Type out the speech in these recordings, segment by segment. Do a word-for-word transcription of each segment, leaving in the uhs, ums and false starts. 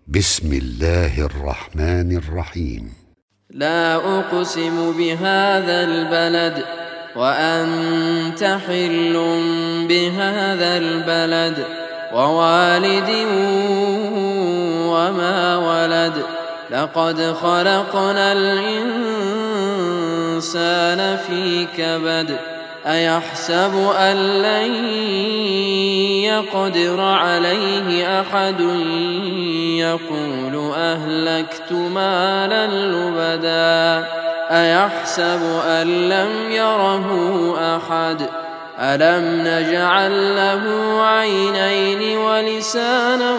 بسم الله الرحمن الرحيم. لا أقسم بهذا البلد وأنت حل بهذا البلد ووالد وما ولد لقد خلقنا الإنسان في كبد أيحسب أن لن يقدر عليه أحد يقول أهلكت مالا لبدا أيحسب أن لم يره أحد ألم نجعل له عينين ولسانا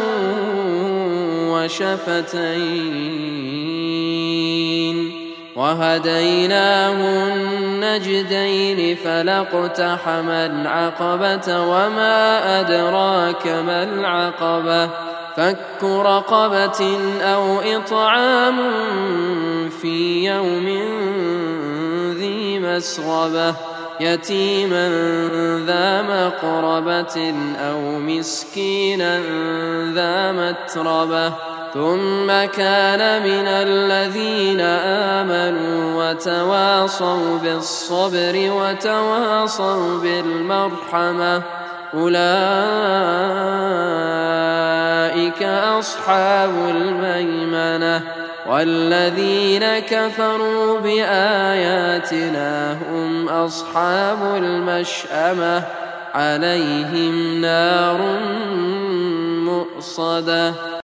وشفتين وهديناه النجدين فلاقتحم العقبة وما أدراك ما العقبة فك رقبة أو إطعام في يوم ذي مسغبة يتيما ذا مقربة أو مسكينا ذا متربة ثم كان من الذين آمنوا وتواصوا بالصبر وتواصوا بالمرحمة أولئك أصحاب الميمنة والذين كفروا بآياتنا هم أصحاب المشأمة عليهم نار مؤصدة.